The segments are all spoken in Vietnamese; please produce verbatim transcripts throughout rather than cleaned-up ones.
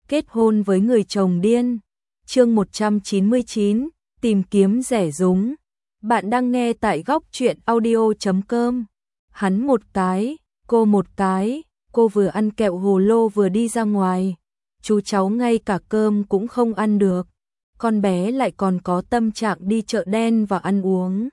kết hôn với người chồng điên. Chương một trăm chín mươi chín, tìm kiếm rẻ rúng. Bạn đang nghe tại góc truyện audio chấm com. Hắn một cái, cô một cái, cô vừa ăn kẹo hồ lô vừa đi ra ngoài. Chú cháu ngay cả cơm cũng không ăn được. Con bé lại còn có tâm trạng đi chợ đen và ăn uống.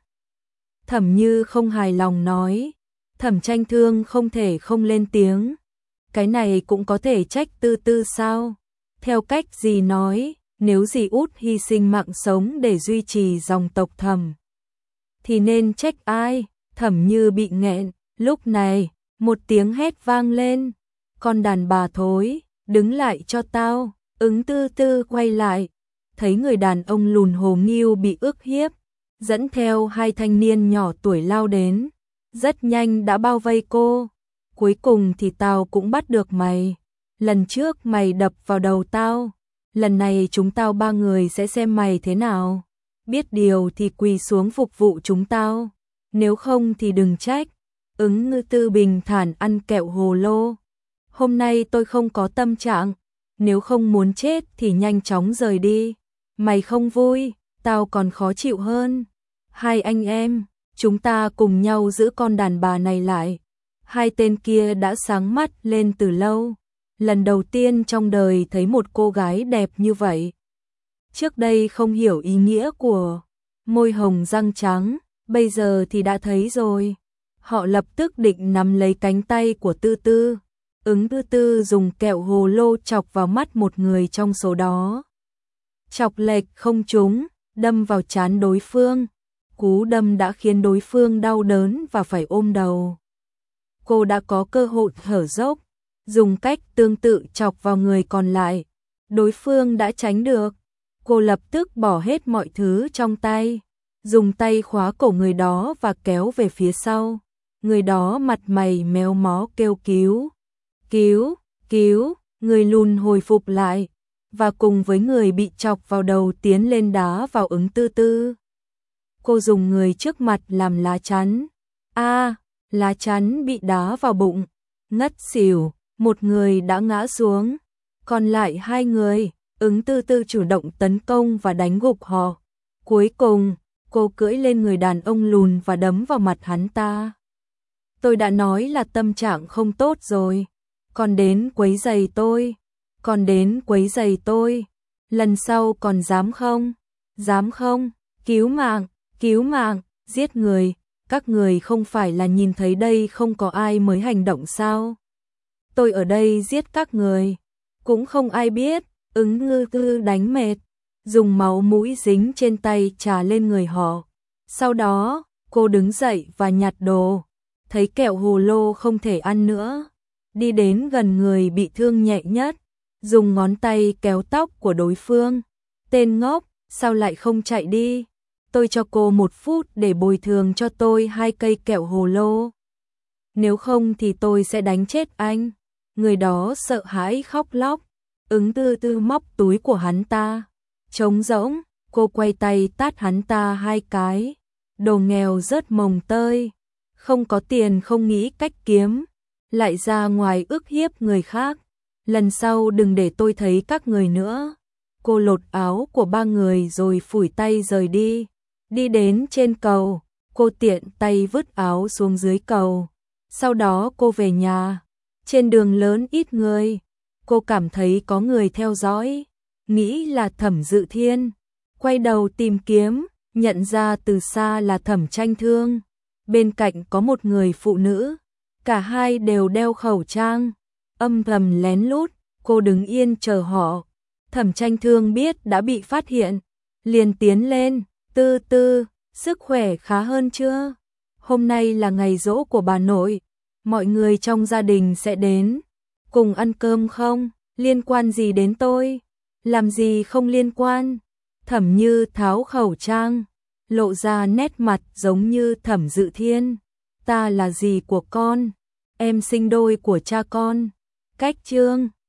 Thẩm Như không hài lòng nói. Thẩm Tranh Thương không thể không lên tiếng. Cái này cũng có thể trách Tư Tư sao? Theo cách dì nói, nếu dì út hy sinh mạng sống để duy trì dòng tộc Thẩm, thì nên trách ai? Thẩm Như bị nghẹn. Lúc này, một tiếng hét vang lên. Con đàn bà thối, đứng lại cho tao. Ứng Tư Tư quay lại, thấy người đàn ông lùn hồ nghêu bị ức hiếp, dẫn theo hai thanh niên nhỏ tuổi lao đến. Rất nhanh đã bao vây cô. Cuối cùng thì tao cũng bắt được mày. Lần trước mày đập vào đầu tao, lần này chúng tao ba người sẽ xem mày thế nào. Biết điều thì quỳ xuống phục vụ chúng tao, nếu không thì đừng trách. Ứng Ngư Tư bình thản ăn kẹo hồ lô. Hôm nay tôi không có tâm trạng, nếu không muốn chết thì nhanh chóng rời đi. Mày không vui, tao còn khó chịu hơn. Hai anh em, chúng ta cùng nhau giữ con đàn bà này lại. Hai tên kia đã sáng mắt lên từ lâu. Lần đầu tiên trong đời thấy một cô gái đẹp như vậy. Trước đây không hiểu ý nghĩa của môi hồng răng trắng, bây giờ thì đã thấy rồi. Họ lập tức định nắm lấy cánh tay của Tư Tư. Ứng Tư Tư dùng kẹo hồ lô chọc vào mắt một người trong số đó. Chọc lệch không trúng, đâm vào trán đối phương. Cú đâm đã khiến đối phương đau đớn và phải ôm đầu. Cô đã có cơ hội thở dốc, dùng cách tương tự chọc vào người còn lại. Đối phương đã tránh được. Cô lập tức bỏ hết mọi thứ trong tay, dùng tay khóa cổ người đó và kéo về phía sau. Người đó mặt mày méo mó kêu cứu, cứu, cứu. Người lùn hồi phục lại, và cùng với người bị chọc vào đầu tiến lên đá vào Ứng Tư Tư. Cô dùng người trước mặt làm lá chắn. A, à, lá chắn bị đá vào bụng, ngất xỉu, một người đã ngã xuống, còn lại hai người. Ứng Tư Tư chủ động tấn công và đánh gục họ. Cuối cùng, cô cưỡi lên người đàn ông lùn và đấm vào mặt hắn ta. Tôi đã nói là tâm trạng không tốt rồi, còn đến quấy giày tôi, còn đến quấy giày tôi. Lần sau còn dám không? Dám không? Cứu mạng, cứu mạng, giết người. Các người không phải là nhìn thấy đây không có ai mới hành động sao? Tôi ở đây giết các người, cũng không ai biết. Ứng Ngư Tư đánh mệt, dùng máu mũi dính trên tay trà lên người họ. Sau đó, cô đứng dậy và nhặt đồ, thấy kẹo hồ lô không thể ăn nữa. Đi đến gần người bị thương nhẹ nhất, dùng ngón tay kéo tóc của đối phương. Tên ngốc, sao lại không chạy đi? Tôi cho cô một phút để bồi thường cho tôi hai cây kẹo hồ lô. Nếu không thì tôi sẽ đánh chết anh. Người đó sợ hãi khóc lóc. Ứng Tư Tư móc túi của hắn ta, trống rỗng, cô quay tay tát hắn ta hai cái. Đồ nghèo rớt mồng tơi, không có tiền không nghĩ cách kiếm, lại ra ngoài ức hiếp người khác. Lần sau đừng để tôi thấy các người nữa. Cô lột áo của ba người rồi phủi tay rời đi. Đi đến trên cầu, cô tiện tay vứt áo xuống dưới cầu. Sau đó cô về nhà. Trên đường lớn ít người, cô cảm thấy có người theo dõi, nghĩ là Thẩm Dự Thiên. Quay đầu tìm kiếm, nhận ra từ xa là Thẩm Tranh Thương. Bên cạnh có một người phụ nữ, cả hai đều đeo khẩu trang. Âm thầm lén lút, cô đứng yên chờ họ. Thẩm Tranh Thương biết đã bị phát hiện, liền tiến lên. Tư Tư, sức khỏe khá hơn chưa? Hôm nay là ngày giỗ của bà nội, mọi người trong gia đình sẽ đến. Cùng ăn cơm không? Liên quan gì đến tôi? Làm gì không liên quan? Thẩm Như tháo khẩu trang, lộ ra nét mặt giống như Thẩm Dự Thiên. Ta là dì của con, em sinh đôi của cha con. Cách Trương.